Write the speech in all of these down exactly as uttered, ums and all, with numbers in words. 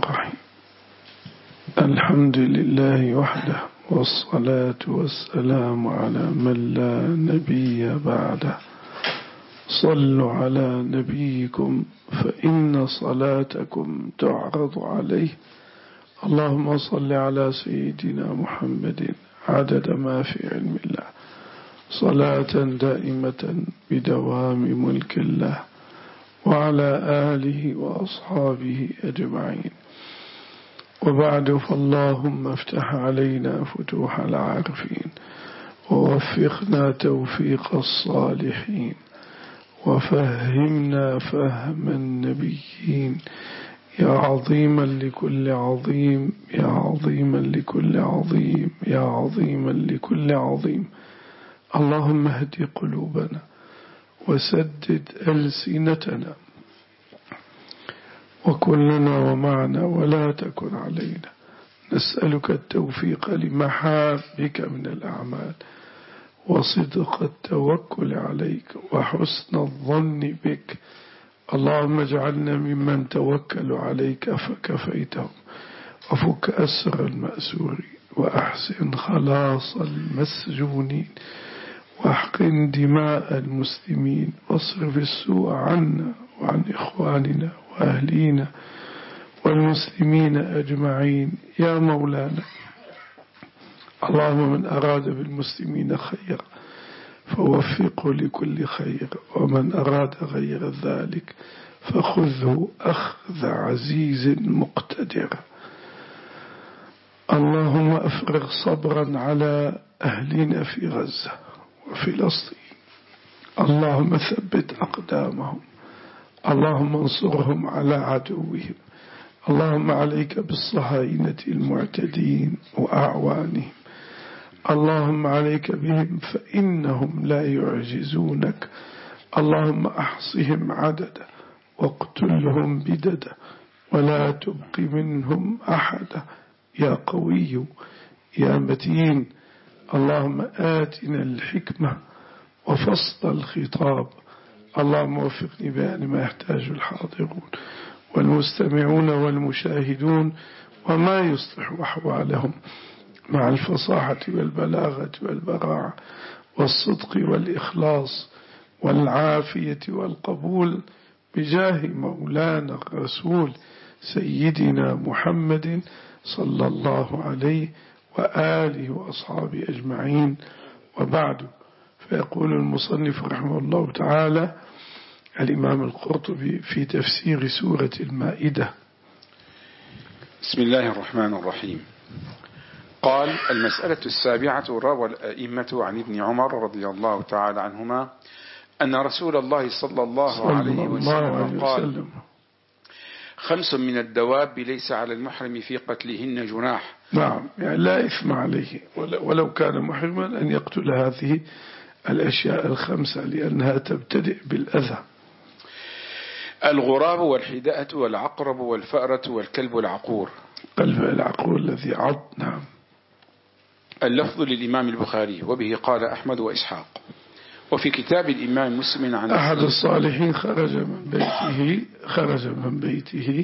الرحيم. الحمد لله وحده، والصلاة والسلام على من لا نبي بعده. صلوا على نبيكم فإن صلاتكم تعرض عليه. اللهم صل على سيدنا محمد عدد ما في علم الله، صلاة دائمة بدوام ملك الله، وعلى آله وأصحابه أجمعين. وبعد، فاللهم افتح علينا فتوح العارفين، ووفقنا توفيق الصالحين، وفهمنا فهم النبيين، يا عظيما لكل عظيم، يا عظيما لكل عظيم، يا عظيما لكل عظيم. اللهم اهد قلوبنا وسدد ألسنتنا، وكلنا ومعنا ولا تكن علينا. نسألك التوفيق لمحابك من الأعمال، وصدق التوكل عليك، وحسن الظن بك. اللهم اجعلنا ممن توكلوا عليك فكفيتهم، وفك أسر المأسورين، وأحسن خلاص المسجونين، واحقن دماء المسلمين، واصرف السوء عنا وعن إخواننا وأهلينا والمسلمين أجمعين يا مولانا. اللهم من أراد بالمسلمين خير فوفقه لكل خير، ومن أراد غير ذلك فخذه أخذ عزيز مقتدر. اللهم أفرغ صبرا على أهلنا في غزة وفلسطين. اللهم ثبت أقدامهم، اللهم انصرهم على عدوهم. اللهم عليك بالصهاينة المعتدين وأعوانهم. اللهم عليك بهم فإنهم لا يعجزونك. اللهم أحصهم عددا واقتلهم بددا، ولا تبق منهم أحدا يا قوي يا متين. اللهم آتنا الحكمة وفصل الخطاب. اللهم وفقني بأن ما يحتاج الحاضرون والمستمعون والمشاهدون، وما يصلح أحوالهم مع الفصاحة والبلاغة والبراعة والصدق والإخلاص والعافية والقبول، بجاه مولانا الرسول سيدنا محمد صلى الله عليه وآله وأصحابه أجمعين. وبعد، فيقول المصنف رحمه الله تعالى الإمام القرطبي في تفسير سورة المائدة: بسم الله الرحمن الرحيم. قال: المسألة السابعة. روى الأئمة عن ابن عمر رضي الله تعالى عنهما أن رسول الله صلى الله عليه وسلم قال: خمس من الدواب ليس على المحرم في قتلهن جناح. نعم، يعني لا إثم عليه ولو كان محرما أن يقتل هذه الأشياء الخمسة، لأنها تبتدئ بالأذى: الغراب والحداءة والعقرب والفأرة والكلب العقور. قلب العقور الذي عض. نعم. اللفظ للإمام البخاري، وبه قال أحمد وإسحاق. وفي كتاب الإمام مسلم عن أحد الصالحين خرج من بيته خرج من بيته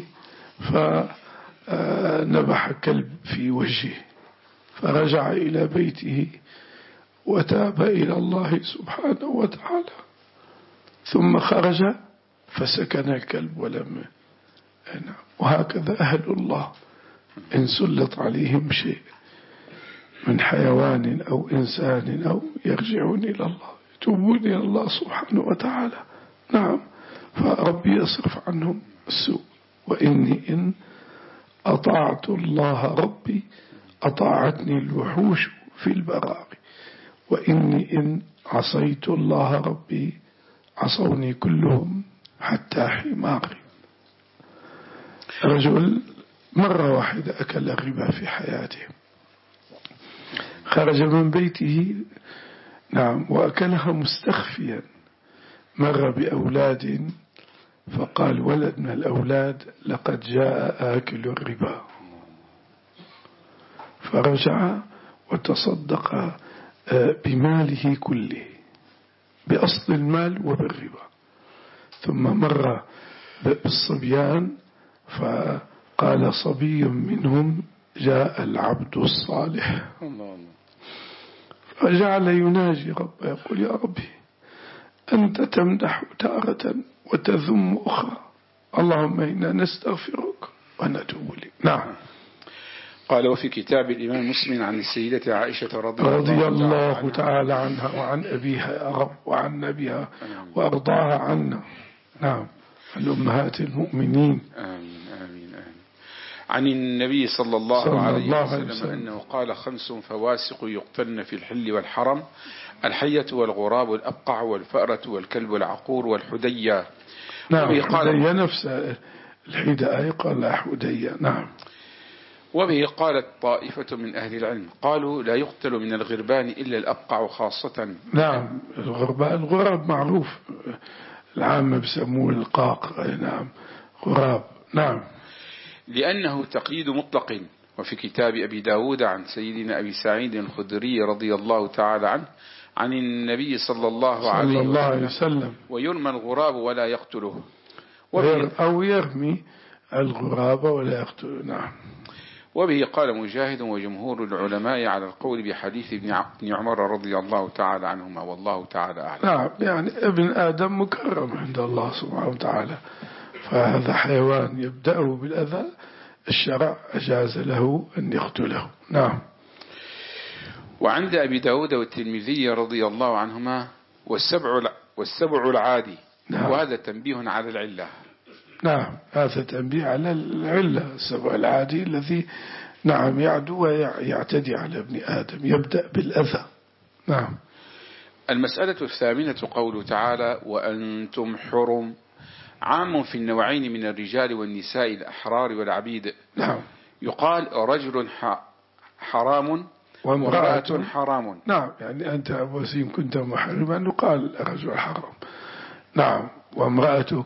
فنبح كلب في وجهه، فرجع إلى بيته وتاب إلى الله سبحانه وتعالى، ثم خرج فسكن الكلب ولم. وهكذا أهل الله إن سلط عليهم شيء من حيوان أو إنسان أو يرجعون إلى الله، يتوبون إلى الله سبحانه وتعالى. نعم، فربي يصرف عنهم السوء. وإني إن أطعت الله ربي أطاعتني الوحوش في البراغي، وإني إن عصيت الله ربي عصوني كلهم حتى حماري. رجل مرة واحدة أكل الربا في حياته، خرج من بيته، نعم، وأكلها مستخفيا. مر بأولاد فقال ولد من الأولاد: لقد جاء آكل الربا. فرجع وتصدق بماله كله، بأصل المال وبالربا. ثم مر بالصبيان قال صبي منهم جاء العبد الصالح الله الله. فجعل يناجي ربه يقول يا ربي أنت تمدح تارة وتذم أخرى، اللهم إنا نستغفرك ونتوب إليك. نعم. قال وفي كتاب الإمام مسلم عن السيدة عائشة رضي, رضي الله عنها تعالى عنها وعن أبيها يا رب وعن نبيها وأرضاها عنا. نعم. الأمهات المؤمنين. آمين آمين آمين. عن النبي صلى الله, صلى عليه, الله وسلم عليه وسلم أنه قال خمس فواسق يقتلن في الحل والحرم: الحية والغراب والأبقع والفأرة والكلب العقور والحدية. نعم. الحدية نفس الحداء قال لا حدية. نعم. وبه قالت طائفة من أهل العلم قالوا لا يقتل من الغربان إلا الأبقع خاصة. نعم. الغربان الغراب معروف العامة بسموه القاق. نعم. غراب. نعم. لأنه تقييد مطلق. وفي كتاب أبي داود عن سيدنا أبي سعيد الخدري رضي الله تعالى عنه عن النبي صلى الله عليه وسلم, وسلم ويرمى الغراب ولا يقتله أو يرمي الغراب ولا يقتله. نعم. وبه قال مجاهد وجمهور العلماء على القول بحديث ابن عمر رضي الله تعالى عنهما والله تعالى أعلم. نعم. يعني ابن آدم مكرم عند الله سبحانه وتعالى، فهذا حيوان يبدأه بالأذى الشرع أجاز له أن يقتله. نعم. وعند أبي داود والترمذي رضي الله عنهما والسبع, والسبع العادي. نعم. وهذا تنبيه على العلة. نعم. هذا تنبيه على العلة السبع العادي الذي نعم يعدو ويعتدي على ابن آدم يبدأ بالأذى. نعم. المسألة الثامنة قوله تعالى وأنتم حرم، عام في النوعين من الرجال والنساء الأحرار والعبيد. نعم. يقال رجل حرام وامرأة حرام. نعم. يعني أنت أبو وسيم كنت محرما يقال رجل حرام. نعم. وامرأتك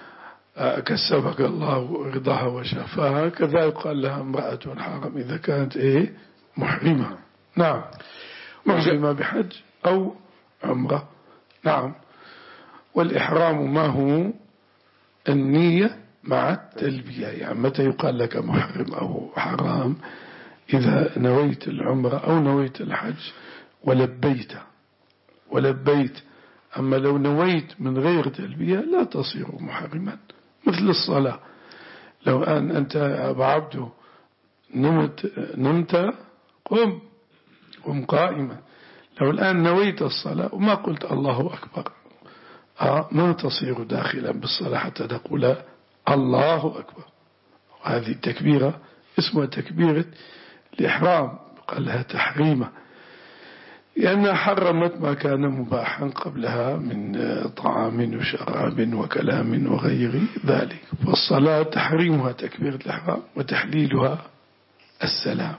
كسبك الله رضاها وشفاها كذا يقال لها امرأة حرام إذا كانت إيه محرمة. نعم. محرمة بحج أو عمرة. نعم. والإحرام ما هو النية مع التلبية. يعني متى يقال لك محرم أو حرام؟ إذا نويت العمرة أو نويت الحج ولبيت ولبيت. أما لو نويت من غير تلبية لا تصير محرما. مثل الصلاة، لو أن أنت أبا عبده نمت نمت قم قم قائما، لو الآن نويت الصلاة وما قلت الله أكبر آه ما تصير داخلا بالصلاة حتى تقول الله أكبر. وهذه التكبيرة اسمها تكبيرة الإحرام، قال لها تحريمة لأنها حرمت ما كان مباحا قبلها من طعام وشراب وكلام وغير ذلك. فالصلاة تحريمها تكبيرة الإحرام وتحليلها السلام.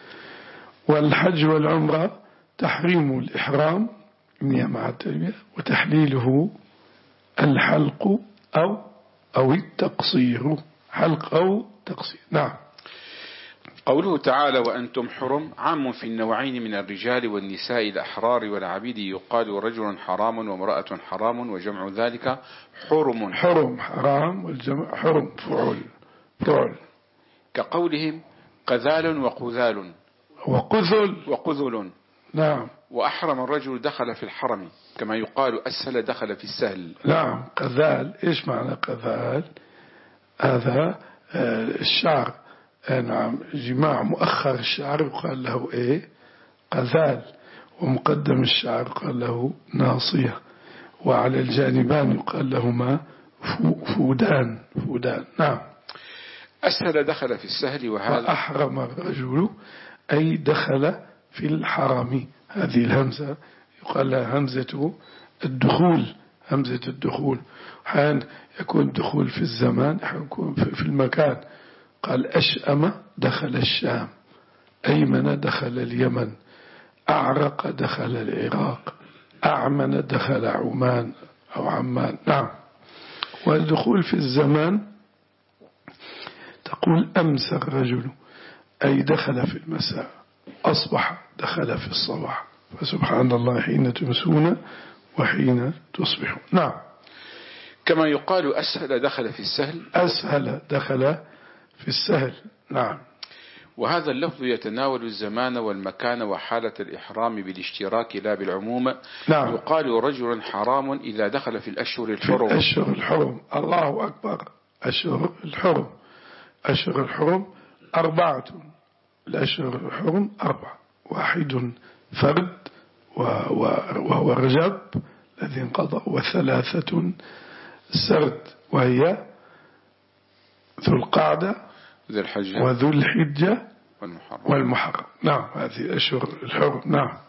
والحج والعمرة تحريم الإحرام مع التلبية وتحليله الحلق أو أو التقصير. حلق أو تقصير. نعم. قوله تعالى وأنتم حرم عام في النوعين من الرجال والنساء الأحرار والعبيد. يقال رجل حرام وامرأة حرام وجمع ذلك حرم. حرم حرام والجمع حرم فعل فعل. كقولهم قذال وقذال وقذل وقذل. نعم. وأحرم الرجل دخل في الحرم كما يقال أسهل دخل في السهل. نعم. قذال إيش معنى قذال؟ هذا الشعر. نعم. جماع مؤخر الشعر يقال له إيه قذال، ومقدم الشعر قال له ناصية، وعلى الجانبان يقال لهما فودان فودان. نعم. أسهل دخل في السهل. وهذا وأحرم الرجل أي دخل في الحرم. هذه الهمزة يقال لها همزة الدخول همزة الدخول. حين يكون الدخول في الزمان يكون في المكان. قال أشأم دخل الشام، أيمن دخل اليمن، أعرق دخل العراق، أعمن دخل عمان أو عمان. نعم. والدخول في الزمان تقول أمسى الرجل أي دخل في المساء، أصبح دخل في الصباح. فسبحان الله حين تمسون وحين تصبحون. نعم. كما يقال أسهل دخل في السهل. أسهل دخل في السهل. نعم. وهذا اللفظ يتناول الزمان والمكان وحالة الإحرام بالاشتراك لا بالعموم. نعم. يقال رجل حرام إذا دخل في الأشهر الحرم. في الأشهر الحرم. الله أكبر. أشهر الحرم. أشهر الحرم أربعة. الأشهر الحرم أربعة. واحد فرد وهو رجب الذي انقضى، وثلاثة سرد وهي ذو القعدة ذو الحجة وذو الحجة والمحرم. والمحرم. نعم، هذه أشهر الحرم. نعم.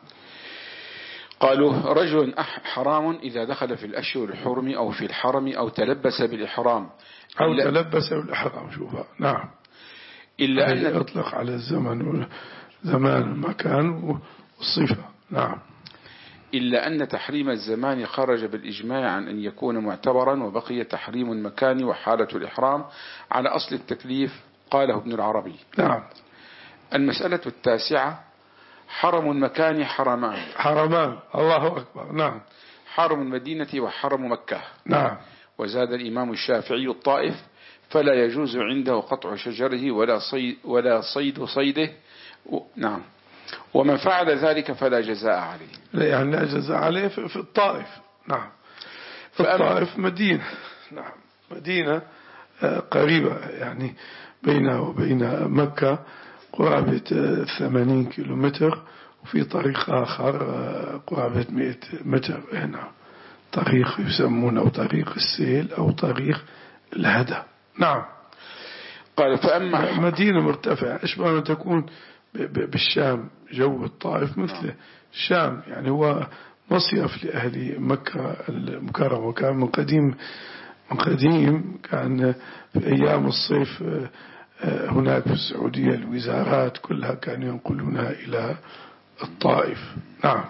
قالوا رجل حرام إذا دخل في الأشهر الحرم أو في الحرم أو تلبس بالإحرام أو تلبس بالإحرام. شوفها. نعم. إلا أن يطلق على الزمن زمان المكان والصفة. نعم. إلا أن تحريم الزمان خرج بالإجماع عن أن يكون معتبرا، وبقي تحريم المكان وحالة الإحرام على أصل التكليف، قاله ابن العربي. نعم. المسألة التاسعة: حرم المكان حرمان. حرمان. الله أكبر. نعم. حرم المدينة وحرم مكة. نعم. وزاد الإمام الشافعي الطائف: فلا يجوز عنده قطع شجره ولا صيد, ولا صيد صيده. نعم. ومن فعل ذلك فلا جزاء عليه. لا، يعني لا جزاء عليه في الطائف. نعم. في الطائف مدينة. نعم. مدينة قريبة، يعني بينها وبين مكة قرابة ثمانين كيلومتر، وفي طريق آخر قرابة مئة متر. هنا طريق يسمونه طريق السيل أو طريق الهدى. نعم. قال: فأما مدينة مرتفعة أشبه أن تكون بالشام، جو الطائف مثل الشام، يعني هو مصيف لأهل مكة المكرمة. وكان من قديم من قديم كان في أيام الصيف هناك في السعودية الوزارات كلها كانوا ينقلونها إلى الطائف. نعم.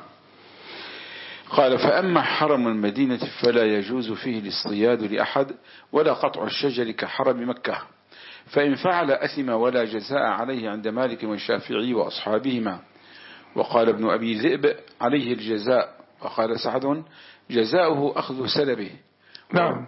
قال: فأما حرم المدينة فلا يجوز فيه الاصطياد لأحد ولا قطع الشجر كحرم مكة، فإن فعل أثم ولا جزاء عليه عند مالك والشافعي وأصحابهما. وقال ابن أبي ذئب: عليه الجزاء. وقال سعد: جزاؤه أخذ سلبه. نعم.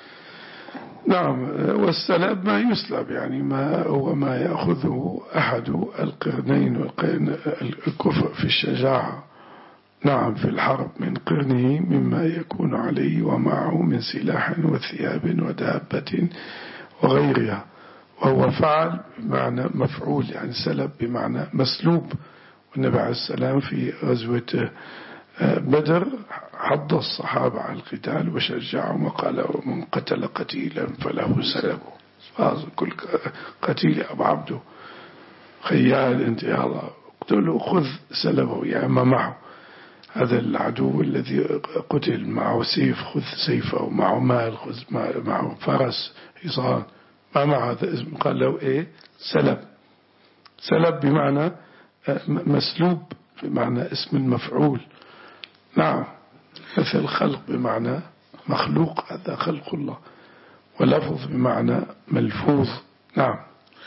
نعم. والسلب ما يسلب، يعني ما هو ما يأخذه أحد القرنين، والقرن الكفء في الشجاعة. نعم. في الحرب من قرنه مما يكون عليه ومعه من سلاح وثياب ودابة وغيرها. وهو فعل بمعنى مفعول، يعني سلب بمعنى مسلوب. والنبي عليه السلام في غزوة بدر حض الصحابة على القتال وشجعهم وقال: من قتل قتيلا فله سلبه. كل قتيل أبو عبده خيال انت يا الله اقتله، خذ سلبه، يعني ما معه. هذا العدو الذي قتل معه سيف، خذ سيفه، معه مال، خذ معه فرس حصان، ما مع هذا اسم، قال له ايه؟ سلب. سلب بمعنى مسلوب، بمعنى اسم المفعول. نعم. مثل خلق بمعنى مخلوق، هذا خلق الله. ولفظ بمعنى ملفوظ. نعم.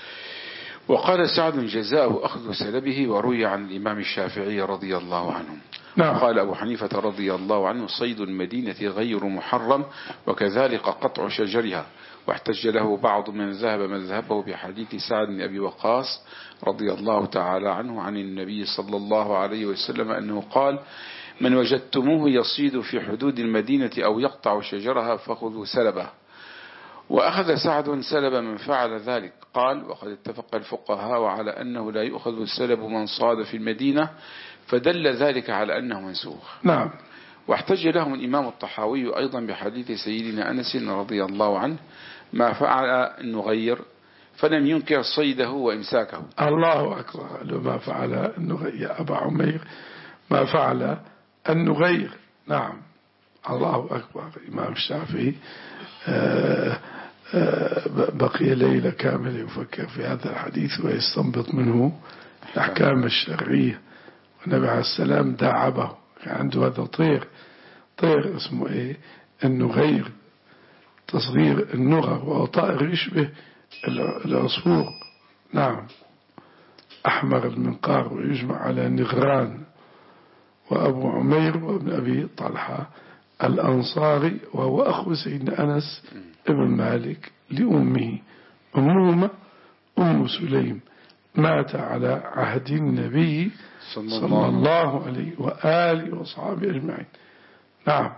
وقال سعد: جزاءه أخذ سلبه. وروي عن الإمام الشافعي رضي الله عنه. نعم. قال أبو حنيفة رضي الله عنه: صيد المدينة غير محرم، وكذلك قطع شجرها. واحتج له بعض من ذهب مذهبه بحديث سعد بن أبي وقاص رضي الله تعالى عنه عن النبي صلى الله عليه وسلم أنه قال: من وجدتموه يصيد في حدود المدينة أو يقطع شجرها فخذوا سلبه. وأخذ سعد سلب من فعل ذلك. قال: وقد اتفق الفقهاء على أنه لا يؤخذ السلب من صاد في المدينة، فدل ذلك على أنه منسوخ. نعم. واحتج لهم الإمام الطحاوي أيضا بحديث سيدنا أنس رضي الله عنه: ما فعل النغير، فلم ينكر صيده وإمساكه. الله أكبر. ما فعل النغير أبا عمير، ما فعل النغير. نعم. الله أكبر. الإمام الشافعي بقي ليلة كاملة يفكر في هذا الحديث ويستنبط منه الأحكام الشرعية. والنبي عليه السلام داعبه، كان عنده هذا طير طير اسمه إيه؟ النغير، تصغير النغر، وهو طائر يشبه العصفور. نعم. أحمر المنقار ويجمع على نغران. وأبو عمير وابن أبي طلحة الأنصاري، وهو أخو سيدنا أنس ابن مالك لأمه. أمهما أم سليم مات على عهد النبي صلى, صلى الله عليه وآله وصحبه أجمعين. نعم.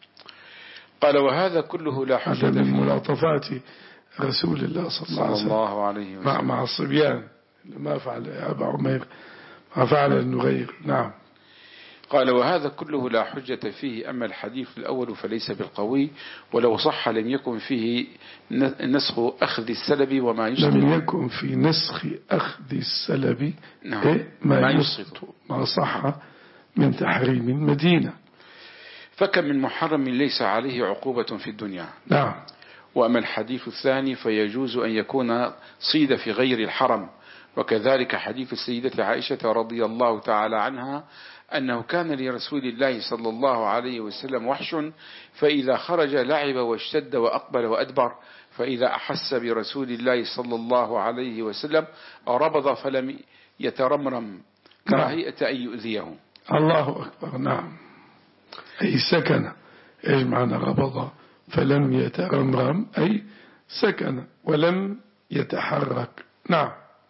قال وهذا كله لا حجة هذا من ملاطفات رسول الله صلى الله, صلى الله عليه وسلم مع, مع الصبيان ما فعل أبا عمير ما فعل النغير. نعم. قال وهذا كله لا حجة فيه، أما الحديث الأول فليس بالقوي، ولو صح لم يكن فيه نسخ أخذ السلب وما يسقط. لم يكن في نسخ أخذ السلب نعم. إيه ما, ما يسقط ما صح من تحريم المدينة. فكم من محرم ليس عليه عقوبة في الدنيا. نعم. وأما الحديث الثاني فيجوز أن يكون صيد في غير الحرم، وكذلك حديث السيدة عائشة رضي الله تعالى عنها أنه كان لرسول الله صلى الله عليه وسلم وحش، فإذا خرج لعب واشتد وأقبل وأدبر، فإذا أحس برسول الله صلى الله عليه وسلم ربض فلم يترمرم كراهية أن يؤذيه. الله أكبر. نعم. أي سكن. إيش معنى ربض فلم يترمرم؟ أي سكن ولم يتحرك. نعم.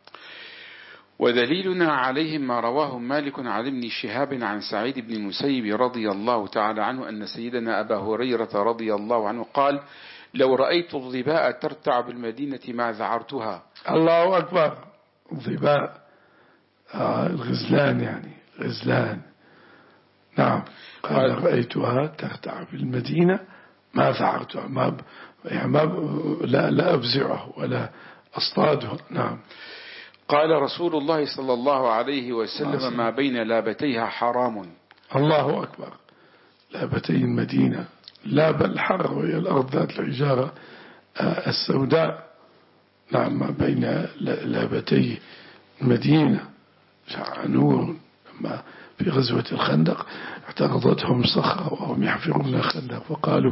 ودليلنا عليهم ما رواه مالك عن ابن شهاب عن سعيد بن المسيب رضي الله تعالى عنه أن سيدنا أبا هريرة رضي الله عنه قال لو رأيت الظباء ترتع بالمدينة ما ذعرتها. الله أكبر. الظباء آه الغزلان يعني غزلان. نعم. قال رأيتها ترتع بالمدينة ما ذعرتها ما ب... يعني ما ب... لا, لا أبزعه ولا أصطاده. نعم. قال رسول الله صلى الله عليه وسلم ما بين لابتيها حرام. الله أكبر. لابتي المدينة لاب الحر وهي الأرض ذات الحجارة السوداء. نعم. ما بين لابتي المدينة شع نور. لما في غزوة الخندق اعترضتهم صخرة وهم يحفرون الخندق فقالوا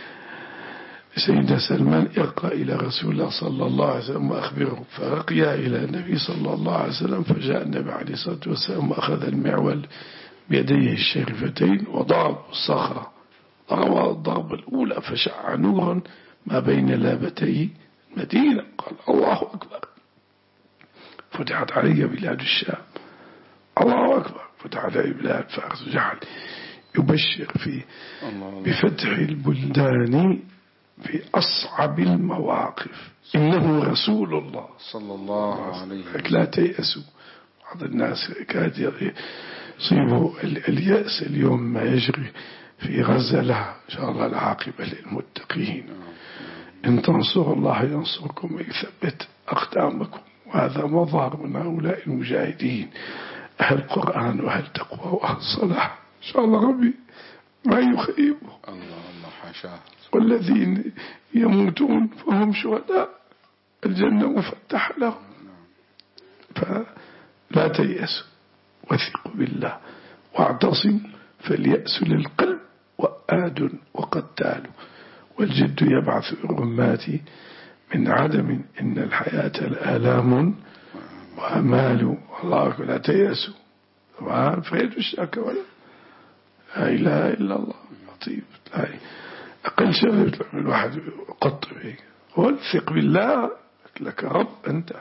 سيدنا سلمان ارقى إلى رسول الله صلى الله عليه وسلم وأخبره، فرقيا إلى النبي صلى الله عليه وسلم، فجاء النبي عليه الصلاة والسلام وأخذ المعول بيديه الشريفتين وضرب الصخرة ضرب الضربة الأولى فشع نورا ما بين لابتي المدينة. قال الله أكبر. فتحت علي بلاد الشام. الله أكبر. فتحت علي بلاد فارس. جعل يبشر في بفتح البلدان في أصعب المواقف. إنه رسول الله صلى الله عليه وسلم. لا تيأسوا. بعض الناس كاد يصيبوا اليأس اليوم ما يجري في غزة. لا إن شاء الله العاقبة للمتقين. إن تنصروا الله ينصركم ويثبت أقدامكم. وهذا مظهر من هؤلاء المجاهدين أهل القرآن وأهل تقوى وأهل الصلاح. إن شاء الله ربي ما يخيبه. الله الله حاشاه. والذين يموتون فهم شهداء الجنة مفتح لهم. فلا تيأسوا وثقوا بالله واعتصموا فاليأس للقلب وآد وقتال والجد يبعث الرمات من عدم إن الحياة الآلام وأمال. والله لا تيأسوا. طبعا فريد الشاك ولا لا إله إلا الله لطيف. لا أقل شيء الواحد يقطب هيك. والثق بالله لك رب. أنت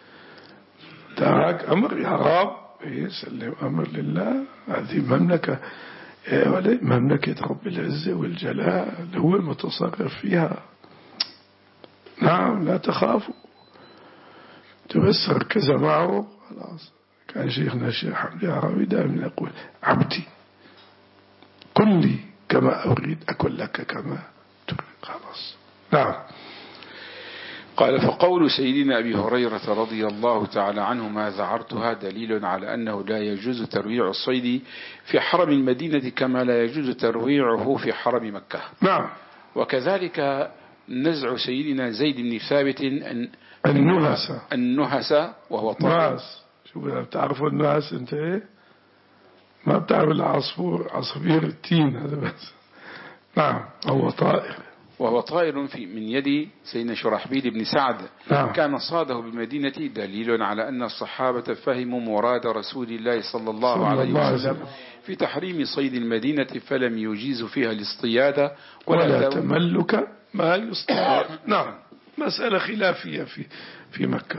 تراك أمر يا رب يسلم أمر لله. هذه مملكة مملكة رب العزة والجلال هو المتصرف فيها. نعم. لا تخافوا. تبسر كذا معه خلاص. كان شيخنا الشيخ حمدي عربي دائما يقول عبدي كن لي كما أريد أكن لك كما تريد. خلاص. نعم. قال فقول سيدنا أبي هريرة رضي الله تعالى عنه ما ذعرتها دليل على أنه لا يجوز ترويع الصيد في حرم المدينة كما لا يجوز ترويعه في حرم مكة. نعم. وكذلك نزع سيدنا زيد بن ثابت أن النهس النهس وهو طائر. شوف بتعرفوا النهس انت ايه؟ ما بتعرف العصفور عصفير التين هذا بس. نعم. هو طائر وهو طائر في من يد سيدنا شرحبيل بن سعد. نعم. كان صاده بالمدينة دليل على أن الصحابة فهموا مراد رسول الله صلى الله صلى عليه الله وسلم في تحريم صيد المدينة فلم يجيز فيها الاصطياد ولا, ولا تملك ما يصطاد. نعم. مسألة خلافية في في مكة.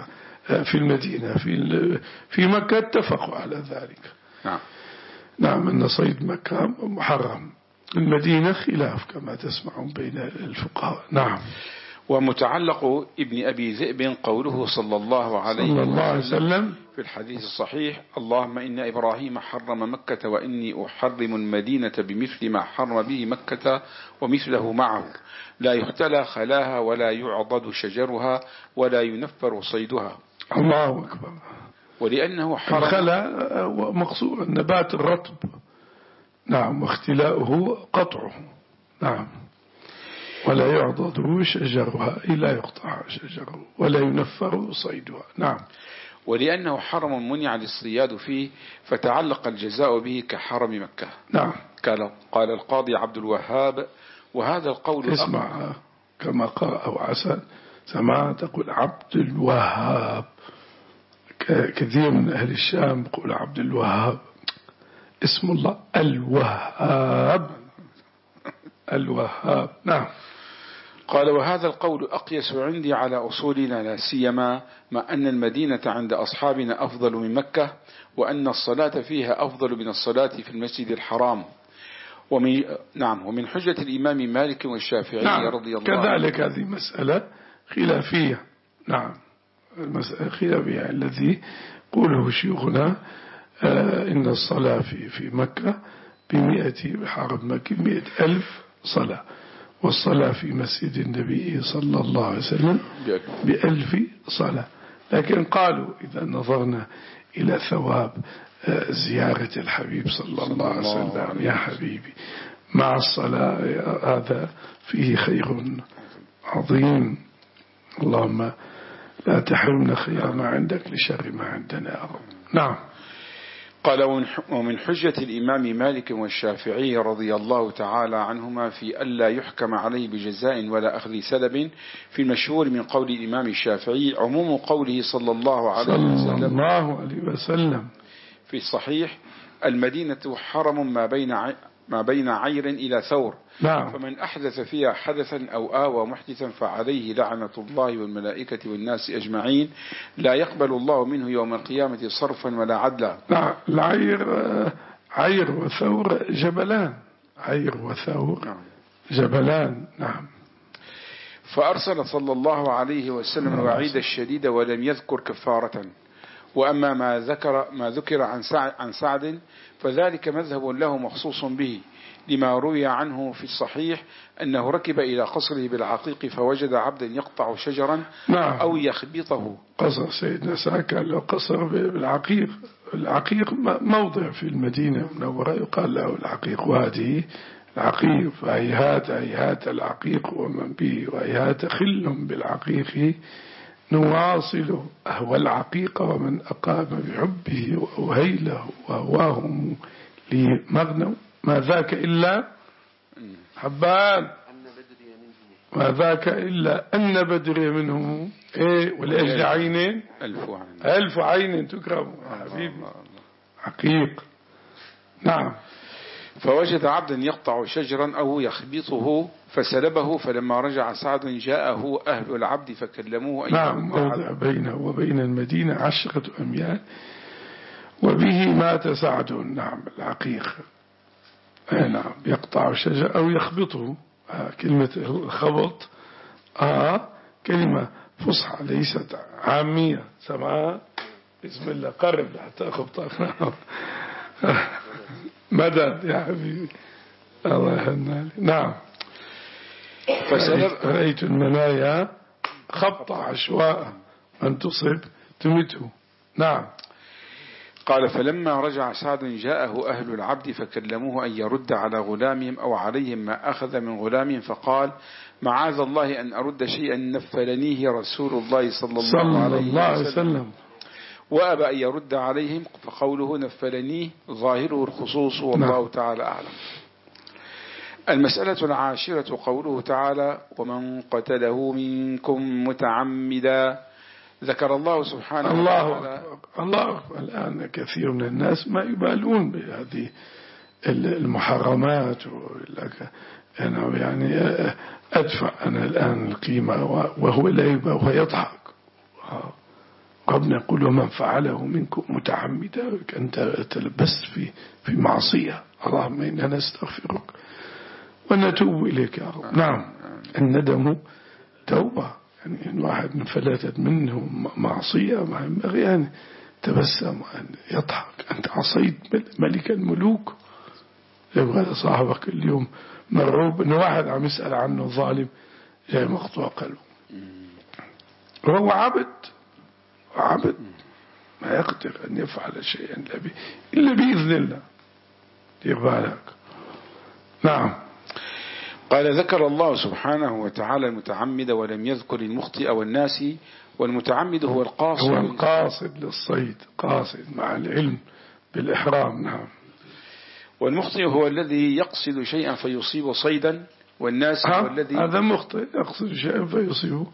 في المدينة. في في مكة اتفقوا على ذلك. نعم نعم أن صيد مكة محرم. المدينة خلاف كما تسمعون بين الفقهاء. نعم. ومتعلق ابن أبي ذئب قوله صلى الله عليه صلى الله عليه وسلم في الحديث الصحيح: اللهم إن إبراهيم حرم مكة وإني أحرم المدينة بمثل ما حرم به مكة ومثله معه، لا يختلى خلاها ولا يعضد شجرها ولا ينفر صيدها. الله أكبر. ولأنه حرم الخلا مقصود النبات الرطب. نعم. واختلاؤه قطعه. نعم. ولا يعضد شجرها أي لا يقطع شجره ولا ينفر صيدها. نعم. ولأنه حرم منع الاصطياد فيه فتعلق الجزاء به كحرم مكة. نعم. قال القاضي عبد الوهاب: وهذا القول اسمع كما قرأ أو عسى سمع تقول عبد الوهاب. كثير من أهل الشام يقول عبد الوهاب. اسم الله الوهاب. الوهاب. نعم. قال: وهذا القول أقيس عندي على أصولنا، لا سيما مع أن المدينة عند أصحابنا أفضل من مكة، وأن الصلاة فيها أفضل من الصلاة في المسجد الحرام. ومن نعم ومن حجة الإمام مالك والشافعي نعم. رضي الله عنه كذلك هذه مسألة خلافية. نعم. المسألة خلافية الذي قوله شيوخنا آه إن الصلاة في في مكة بمئة بحرم مكة مئة ألف صلاة، والصلاة في مسجد النبي صلى الله عليه وسلم بألف صلاة. لكن قالوا إذا نظرنا إلى ثواب زيارة الحبيب صلى الله عليه وسلم يا حبيبي مع الصلاة هذا فيه خير عظيم. اللهم لا تحرمنا خير ما عندك لشر ما عندنا يا رب. نعم. قال: ومن حجة الإمام مالك والشافعي رضي الله تعالى عنهما في ألا يحكم عليه بجزاء ولا أخذ سلب في المشهور من قول الإمام الشافعي عموم قوله صلى الله عليه وسلم, صلى الله عليه وسلم في الصحيح: المدينة حرم ما بين ما بين عير إلى ثور. نعم. فمن أحدث فيها حدثا أو آوى محدثا فعليه لعنة الله والملائكة والناس أجمعين، لا يقبل الله منه يوم القيامة صرفا ولا عدلا. نعم. العير عير وثور جبلان. عير وثور جبلان. نعم. فأرسل صلى الله عليه وسلم الوعيد الشديد ولم يذكر كفارة. وأما ما ذكر ما ذكر عن سعد, عن سعد فذلك مذهب له مخصوص به، لما روي عنه في الصحيح أنه ركب إلى قصره بالعقيق فوجد عبدا يقطع شجرا نعم. أو يخبطه. قصر سيدنا سعد كان له قصر بالعقيق. العقيق موضع في المدينة المنورة يقال له العقيق، وهذه العقيق فهيهات هيهات العقيق ومن به، وهيهات خل بالعقيق نواصل أهوى العقيق ومن أقام بحبه وأهيله وهواهم لمغنى ما ذاك إلا حبان ما ذاك إلا أن بدري منهم إيه ولأجل عينين ألف عين ألف عين تكرم حبيبي عقيق. نعم. فوجد عبدا يقطع شجرا أو يخبطه فسلبه، فلما رجع سعد جاءه أهل العبد فكلموه. نعم. موضع بينه وبين المدينة عشرة أميال وبه مات سعد. نعم. العقيق. نعم. يقطع شجر أو يخبطه. آه كلمة الخبط آه كلمة فصحى ليست عامية. سمعها بسم الله قرب حتى خبطك. مدد يا حبيبي الله يهنى. نعم. فسلب رأيت المنايا خبط عشواء أن تصب تمته. نعم. قال: فلما رجع سعد جاءه أهل العبد فكلموه أن يرد على غلامهم أو عليهم ما أخذ من غلامهم، فقال: معاذ الله أن أرد شيئا نفلنيه رسول الله صلى الله, صلى الله عليه وسلم. وسلم. وأبى أن يرد عليهم، فقوله نفلنيه ظاهره الخصوص والله نعم. تعالى أعلم. المسألة العاشرة قوله تعالى: ومن قتله منكم متعمدا. ذكر الله سبحانه وتعالى الله أكبر. الآن كثير من الناس ما يبالون بهذه المحرمات، يعني أدفع أنا الآن القيمة وهو لا يبالي وهو يضحك ربنا يقول ومن فعله منكم متعمدا أنت تلبست في في معصية اللهم إنا نستغفرك ونتوب إليك يا رب. نعم الندم توبة، يعني إن واحد انفلتت منه معصية ما ينبغي يعني تبسم وأن يضحك. أنت عصيت ملك الملوك، يبغى صاحبك اليوم مرعوب إن واحد عم يسأل عنه ظالم جاي مقطوع قلبه، وهو عبد عبد ما يقدر أن يفعل شيئا إلا بإذن الله. دير بالك. نعم. قال ذكر الله سبحانه وتعالى المتعمد ولم يذكر المخطئ والناسي، والمتعمد هو القاصد هو القاصد للصيد، قاصد مع العلم بالإحرام. نعم. والمخطئ هو الذي يقصد شيئا فيصيب صيدا، والناسي هو الذي هذا مخطئ يقصد شيئا فيصيب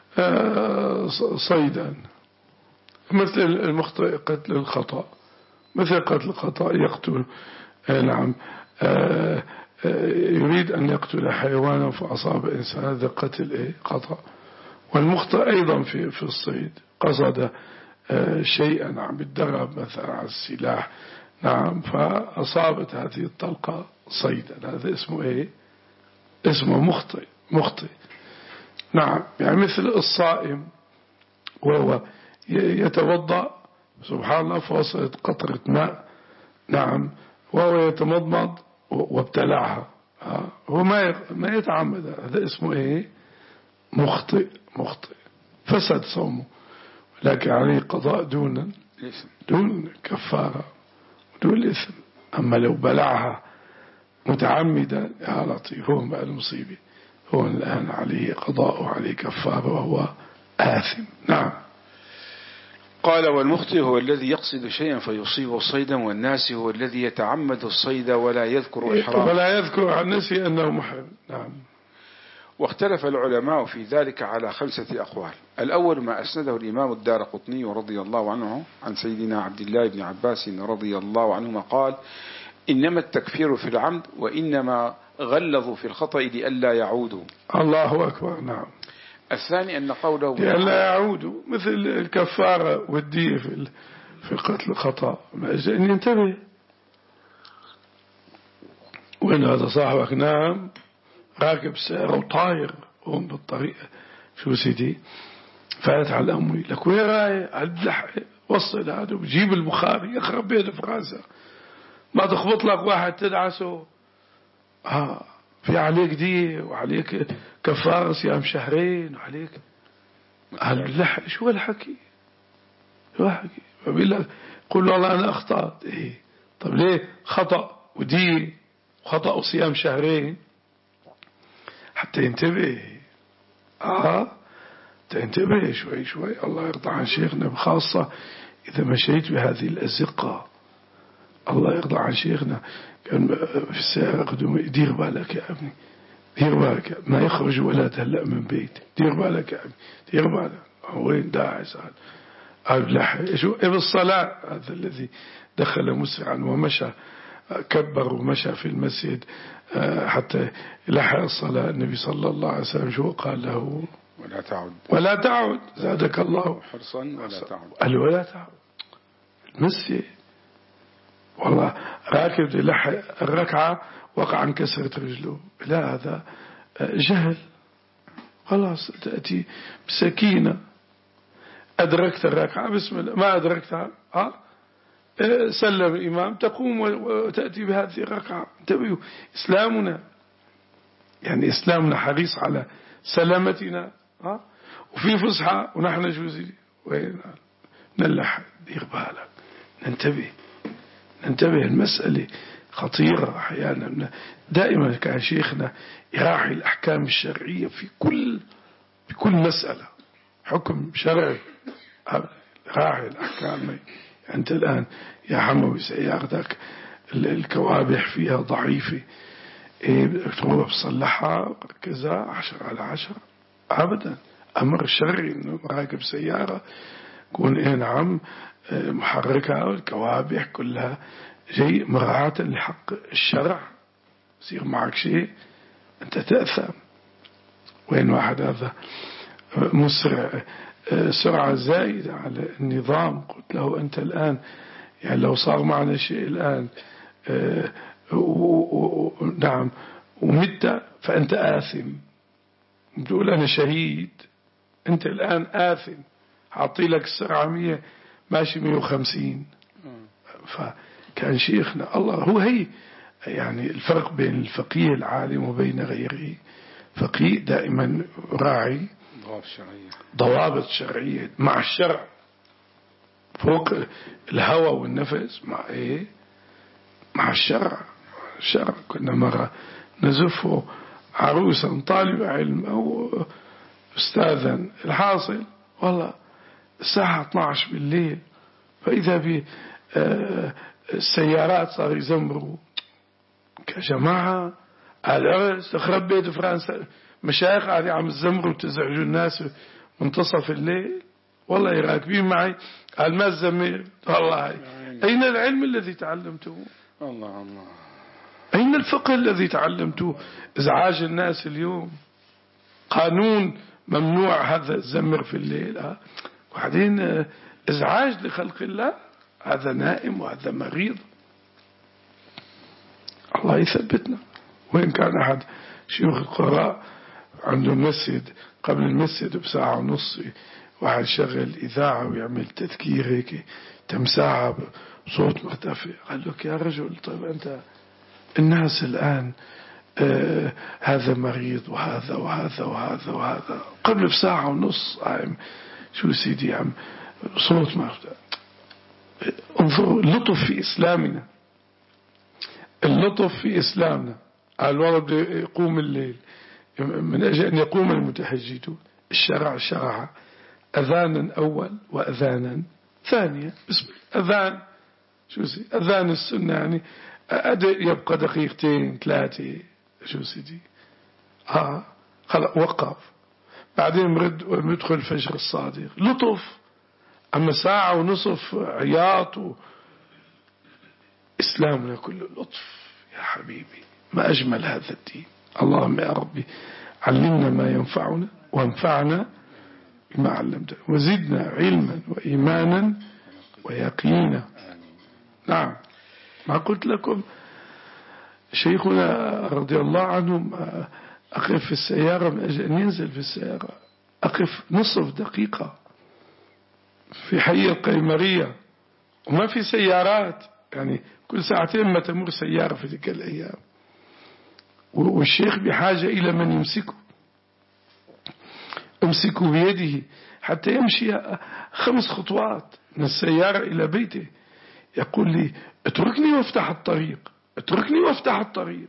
آه صيدا، مثل المخطئ قتل الخطأ، مثل قتل الخطأ يقتل آه نعم آه آه يريد أن يقتل حيوانا فأصاب إنسان، هذا قتل إيه خطأ. والمخطئ أيضا في في الصيد قصد آه شيئا نعم بالدرب مثلا على السلاح نعم فأصابت هذه الطلقة صيدا، هذا اسمه إيه اسمه مخطئ مخطئ. نعم. يعني مثل الصائم وهو يتوضأ سبحان الله فوصلت قطرة ماء نعم وهو يتمضمض وابتلعها، هو ما ما يتعمد، هذا اسمه ايه مخطئ مخطئ فسد صومه، لكن عليه قضاء دون دون كفارة دون الإثم. أما لو بلعها متعمدا يا لطيف هو بقى المصيبة، هو الآن عليه قضاء وعليه كفارة وهو آثم. نعم. قال والمخطئ هو الذي يقصد شيئا فيصيب صيدا، والناسي هو الذي يتعمد الصيد ولا يذكر إحرام ولا يذكر عن نفسه أنه محرم. نعم. واختلف العلماء في ذلك على خمسة أقوال. الأول ما أسنده الإمام الدارقطني رضي الله عنه عن سيدنا عبد الله بن عباس رضي الله عنهما قال إنما التكفير في العمد، وإنما غلظوا في الخطأ لئلا يعودوا. الله أكبر. نعم. الثاني أن قوله لئلا يعودوا مثل الكفارة والدية في في قتل الخطأ، أن ينتبه وإن هذا صاحبك نام راكب سيارة وطاير هم بالطريقة شو سيدي فات على أمي لك وين رايح على البلحق وصل هذا وجيب البخاري يخرب بيته في راسه ما تخبط لك واحد تدعسه آه في عليك دي وعليك كفارة صيام شهرين وعليك على البلحق. شو الحكي شو الحكي فبيقول لك قل له والله أنا أخطأت. إيه طب ليه خطأ ودي خطأ وصيام شهرين حتى ينتبه. آه تنتبه شوي شوي. الله يرضى عن شيخنا بخاصة إذا مشيت بهذه الأزقة. الله يرضى عن شيخنا كان في السيارة قدوم دير بالك يا ابني دير بالك ما يخرج ولا تهلأ من بيت دير بالك يا ابني دير بالك. وين داعس هذا شو بالصلاة هذا الذي دخل مسرعا ومشى كبر ومشى في المسجد حتى لحق الصلاة. النبي صلى الله عليه وسلم شو قال له ولا تعد ولا تعد زادك الله حرصا ولا تعد. قال ولا تعد المسجد والله راكب لحق الركعة وقع انكسرت رجله. لا هذا جهل. خلاص تأتي بسكينة أدركت الركعة بسم الله ما أدركتها ها سلم الإمام تقوم وتأتي بهذه الركعة. انتبهوا إسلامنا يعني إسلامنا حريص على سلامتنا ها وفي فصحى ونحن جوزي وين نلح دير بالك ننتبه ننتبه. المسألة خطيرة أحيانا. دائما كان شيخنا يراعي الأحكام الشرعية في كل في كل مسألة حكم شرعي راعي الأحكام. أنت الآن يا حموي سيارتك الكوابح فيها ضعيفة إيه بدك تروح بصلحها كذا عشرة على عشرة أبدا. أمر شرعي إنه راكب سيارة يكون إيه نعم محركة والكوابح كلها جاي مراعاة لحق الشرع. يصير معك شيء أنت تأثم. وين واحد هذا مسرع سرعة زائدة على النظام. قلت له أنت الآن يعني لو صار معنا شيء الآن نعم ومت فأنت آثم، بتقول أنا شهيد، أنت الآن آثم، هعطي لك السرعة مية ماشي مية وخمسين. فكان شيخنا الله هو هي يعني الفرق بين الفقيه العالم وبين غيره. فقيه دائما راعي ضوابط شرعية مع الشرع فوق الهوى والنفس، مع ايه مع الشرع. الشرع كنا مرة نزفه عروسا طالب علم أو أستاذا، الحاصل والله الساعة اثني عشر بالليل فإذا بالسيارات صار يزمروا كجماعة العرس تخرب بيت فرنسا، مشايخ قاعدين عم تزمروا وتزعجوا الناس منتصف الليل، والله يراكبين معي قال ما الزمير والله. أين العلم الذي تعلمته؟ الله الله. أين الفقه الذي تعلمته؟ إزعاج الناس اليوم قانون ممنوع هذا الزمر في الليل، وبعدين إزعاج لخلق الله، هذا نائم وهذا مريض. الله يثبتنا. وإن كان أحد شيوخ القراء عنده مسجد قبل المسجد بساعة ونص واحد شغل إذاعة ويعمل تذكير هيك تم ساعة بصوت مرتفع، قال لك يا رجل طيب أنت الناس الآن آه هذا مريض وهذا وهذا وهذا وهذا قبل بساعة ونص عم شو سيدي عم صوت مرتفع. انظروا اللطف في إسلامنا، اللطف في إسلامنا. الولد بده يقوم الليل من أجل أن يقوم المتهجدون، الشرع شرع أذانا أول وأذانا ثانية. بسم أذان شو سي أذان السنة يعني أدى يبقى دقيقتين ثلاثة شو سيدي ها خلق وقف، بعدين مرد ويدخل الفجر الصادق لطف. أما ساعة ونصف عياط و... إسلامنا كله لطف يا حبيبي. ما أجمل هذا الدين. اللهم يا ربي علمنا ما ينفعنا وانفعنا بما علمتنا وزدنا علما وإيمانا ويقينا. نعم ما قلت لكم شيخنا رضي الله عنه أقف في السيارة من أجل أن ينزل في السيارة أقف نصف دقيقة في حي القيمرية وما في سيارات، يعني كل ساعتين ما تمر سيارة في تلك الأيام، والشيخ بحاجة إلى من يمسكه امسكه بيده حتى يمشي خمس خطوات من السيارة إلى بيته. يقول لي اتركني وافتح الطريق، اتركني وافتح الطريق.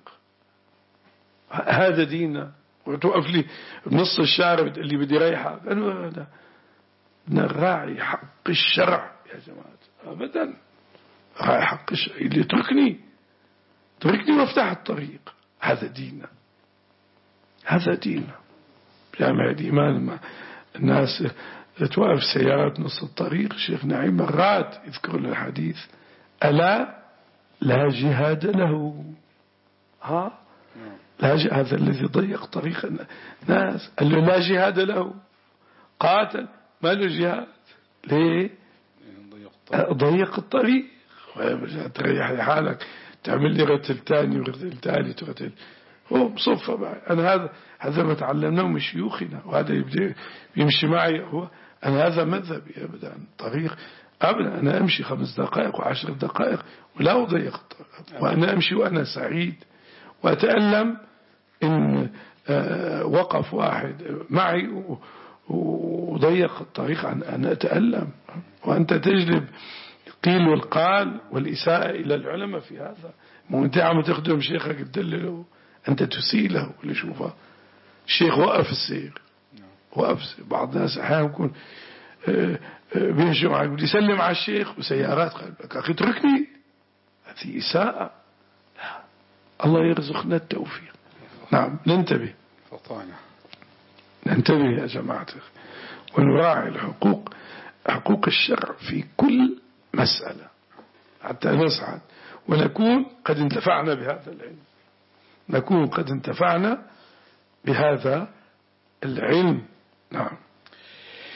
هذا ديننا. وتوقف لي بنص الشارع اللي بدي ريحة، أنا هذا بدنا نراعي حق الشرع يا جماعة. أبدا راعي حق الشرع اللي اتركني اتركني وافتح الطريق. هذا ديننا، هذا ديننا. جامع الإيمان مع الناس توقف سيارات نص الطريق، الشيخ نعيم مرات يذكر الحديث ألا لا جهاد له. ها لا جهاد، هذا الذي ضيق طريق الناس قال له لا جهاد له، قاتل ما له جهاد. ليه؟ ضيق الطريق. تريح لحالك تعمل لي غتل تاني وغتل تالت وغتل هو بصفة معي. أنا هذا هذا ما تعلمناه من شيوخنا، وهذا يبدأ يمشي معي هو. أنا هذا مذهبي أبدا طريق أبدا. أنا أمشي خمس دقائق وعشر دقائق ولا أضيق الطريق، وأنا أمشي وأنا سعيد وأتألم إن وقف واحد معي وضيق الطريق عن أن أتألم. وأنت تجلب قيل والقال والإساءة إلى العلماء في هذا. مو أنت عم تخدم شيخك تدلله، أنت تسيء له. اللي شوفه الشيخ وقف السير وقف السير. بعض الناس أحيانا يكون بيمشي معك بدي يسلم على الشيخ وسيارات قلبك أخي اتركني، هذه إساءة. لا. الله يرزقنا التوفيق. نعم ننتبه فطانة. ننتبه يا جماعة ونراعي الحقوق، حقوق الشرع في كل مسألة حتى نسعد ونكون قد انتفعنا بهذا العلم، نكون قد انتفعنا بهذا العلم. نعم.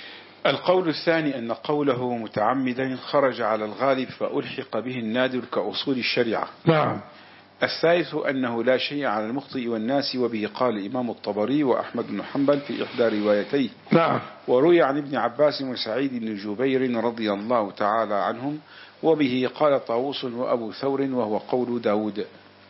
القول الثاني أن قوله متعمدا خرج على الغالب فألحق به النادر كأصول الشريعة. نعم. الثالث أنه لا شيء على المخطئ والناس، وبه قال الإمام الطبري وأحمد بن حنبل في إحدى روايتيه. نعم. وروي عن ابن عباس وسعيد بن جبير رضي الله تعالى عنهم، وبه قال طاووس وأبو ثور وهو قول داود.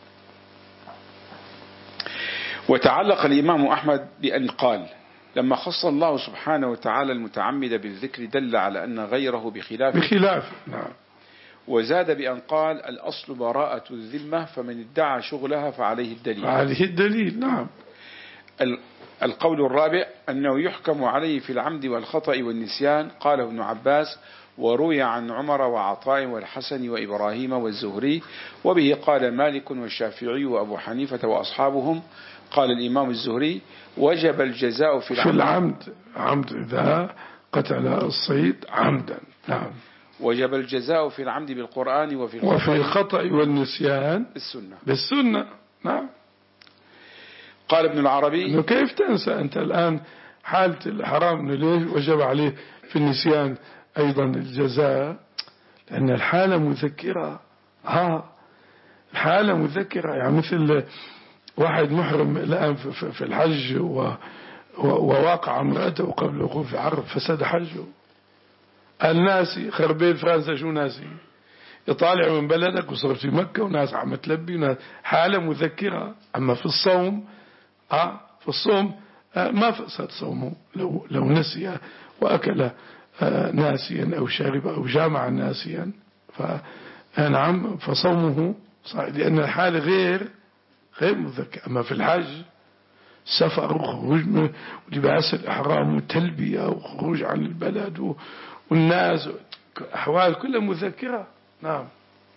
وتعلق الإمام أحمد بأن قال لما خص الله سبحانه وتعالى المتعمد بالذكر دل على أن غيره بخلاف بخلاف. نعم. وزاد بأن قال الأصل براءة الذمة، فمن ادعى شغلها فعليه الدليل. فعليه الدليل. نعم. القول الرابع أنه يحكم عليه في العمد والخطأ والنسيان، قاله ابن عباس، وروي عن عمر وعطاء والحسن وإبراهيم والزهري، وبه قال مالك والشافعي وأبو حنيفة وأصحابهم. قال الإمام الزهري وجب الجزاء في العمد, في العمد عمد إذا قتل الصيد عمدا. نعم. وجب الجزاء في العمد بالقرآن وفي الخطأ, وفي الخطأ والنسيان بالسنة. بالسنة. نعم. قال ابن العربي إنه كيف تنسى أنت الآن حالة الحرام، ليش وجب عليه في النسيان أيضا الجزاء؟ لأن الحالة مذكرة. ها الحالة مذكرة، يعني مثل واحد محرم الآن في الحج وواقع امرأته قبل وقوف العرب فسد حجه. الناس خربين فرنسا شو ناسي يطالع من بلدك وصرت في مكة وناس عم تلبي وناس، حالة مذكرة. أما في الصوم آه في الصوم آه ما فسد صومه لو لو نسي وأكل آه ناسيا أو شرب أو جامع ناسيا، فنعم فصومه صحيح، لأن الحالة غير غير مذكر. أما في الحج سفر وخروج ولباس الإحرام وتلبية وخروج عن البلد والناس أحوال كلها مذكرة. نعم.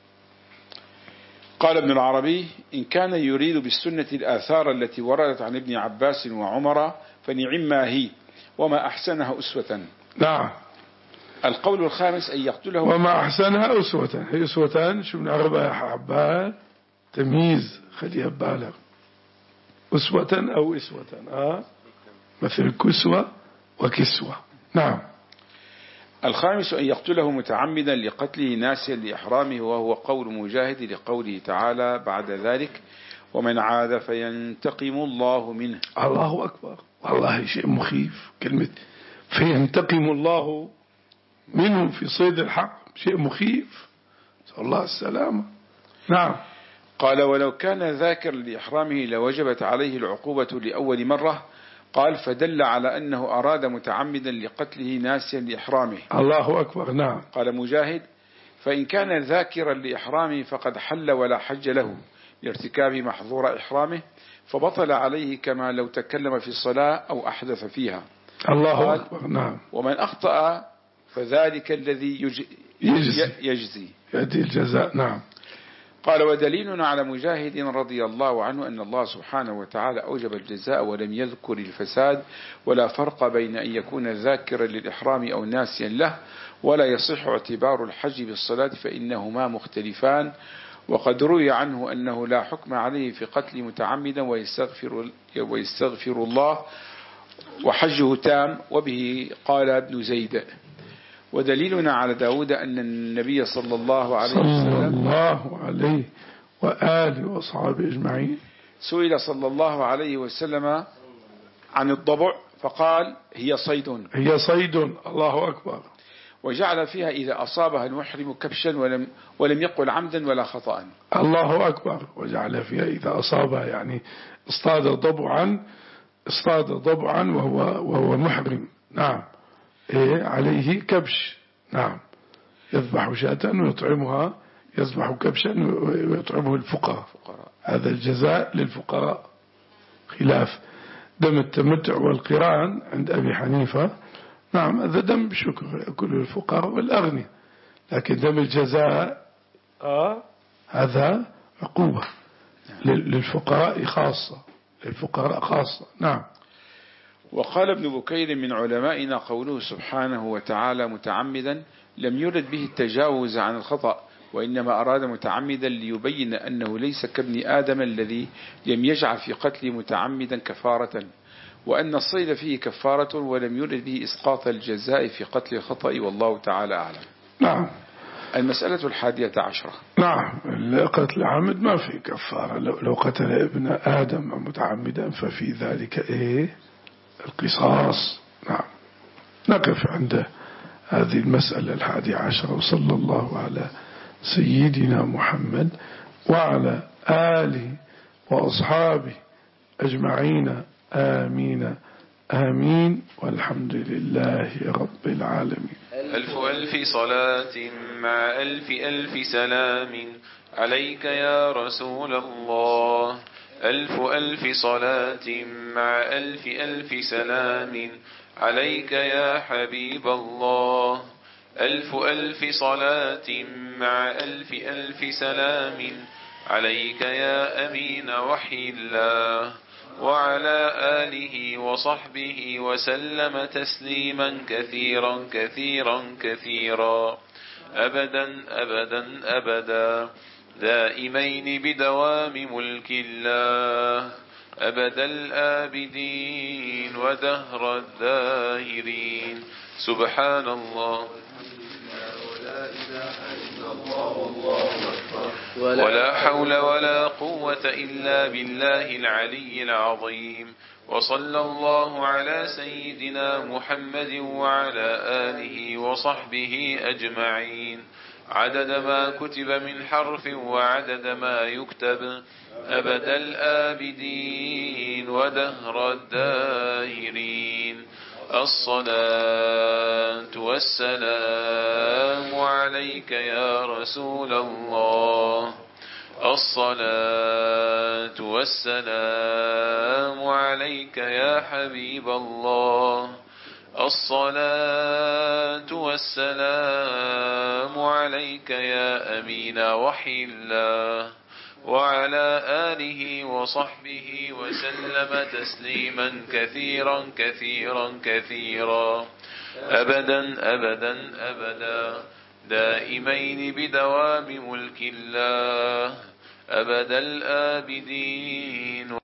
قال ابن العربي إن كان يريد بالسنة الآثار التي وردت عن ابن عباس وعمر فنعما هي وما أحسنها أسوة. نعم. القول الخامس أن يقتله وما أحسنها أسوة. هي أسوة شو من عربة يا حبال تمييز، خليها ببالغ. أسوة أو إسوة آه مثل كسوة وكسوة. نعم. الخامس أن يقتله متعمدا لقتله ناسيا لإحرامه، وهو قول مجاهد لقوله تعالى بعد ذلك ومن عاد فينتقم الله منه. الله أكبر، والله شيء مخيف كلمة فينتقم الله منهم في صيد الحق، شيء مخيف، نسأل الله السلامة. نعم. قال ولو كان ذاكر لإحرامه لوجبت عليه العقوبة لأول مرة، قال فدل على أنه أراد متعمدا لقتله ناسيا لإحرامه. الله أكبر. نعم. قال مجاهد فإن كان ذاكرا لإحرامه فقد حل ولا حج له لارتكاب محظور إحرامه، فبطل عليه كما لو تكلم في الصلاة أو أحدث فيها. الله أكبر. نعم. ومن أخطأ فذلك الذي يجزي يجزي يأتي الجزاء. نعم. قال ودليلنا على مجاهد رضي الله عنه أن الله سبحانه وتعالى أوجب الجزاء ولم يذكر الفساد، ولا فرق بين أن يكون ذاكرا للإحرام أو ناسيا له، ولا يصح اعتبار الحج بالصلاة فإنهما مختلفان. وقد روي عنه أنه لا حكم عليه في قتل متعمدا ويستغفر, ويستغفر الله وحجه تام، وبه قال ابن زيد. ودليلنا على داود أن النبي صلى الله عليه وسلم صلى الله عليه وآله وصحبه أجمعين سئل صلى الله عليه وسلم عن الضبع فقال هي صيد هي صيد. الله أكبر. وجعل فيها إذا أصابها المحرم كبشا ولم, ولم يقل عمدا ولا خطأ. الله أكبر. وجعل فيها إذا أصابها يعني اصطاد ضبعا اصطاد ضبعا وهو, وهو محرم. نعم. إيه عليه كبش. نعم. يذبح شاة ويطعمها، يذبح كبشا ويطعمه الفقراء. هذا الجزاء للفقراء، خلاف دم التمتع والقران عند أبي حنيفة. نعم هذا دم بشكر يأكله الفقراء والأغنياء، لكن دم الجزاء آه هذا عقوبة للفقراء خاصة، للفقراء خاصة. نعم. وقال ابن بكير من علمائنا قوله سبحانه وتعالى متعمدا لم يرد به التجاوز عن الخطأ، وإنما أراد متعمدا ليبين أنه ليس كابن آدم الذي لم يجعل في قتل متعمدا كفارة، وأن الصيد فيه كفارة ولم يرد به إسقاط الجزاء في قتل الخطأ، والله تعالى أعلم. نعم. المسألة الحادية عشرة. نعم، قتل عمد ما في كفارة، لو قتل ابن آدم متعمدا ففي ذلك إيه القصاص. نعم. نقف عند هذه المسألة الحادية عشرة، وصلى الله على سيدنا محمد وعلى آله وأصحابه أجمعين، آمين آمين، والحمد لله رب العالمين. ألف ألف صلاة مع ألف ألف سلام عليك يا رسول الله. ألف ألف صلاة مع ألف ألف سلام عليك يا حبيب الله. ألف ألف صلاة مع ألف ألف سلام عليك يا أمين وحي الله، وعلى آله وصحبه وسلم تسليما كثيرا كثيرا كثيرا أبدا أبدا أبدا، دائمين بدوام ملك الله، أبد الآبدين ودهر الداهرين. سبحان الله ولا حول ولا قوة إلا بالله العلي العظيم. وصلى الله على سيدنا محمد وعلى آله وصحبه أجمعين، عدد ما كتب من حرف وعدد ما يكتب، أبد الآبدين ودهر الداهرين. الصلاة والسلام عليك يا رسول الله. الصلاة والسلام عليك يا حبيب الله. الصلاة والسلام عليك يا أمين وحي الله، وعلى آله وصحبه وسلم تسليما كثيرا كثيرا كثيرا أبدا أبدا أبدا، دائمين بدوام ملك الله، أبد الآبدين.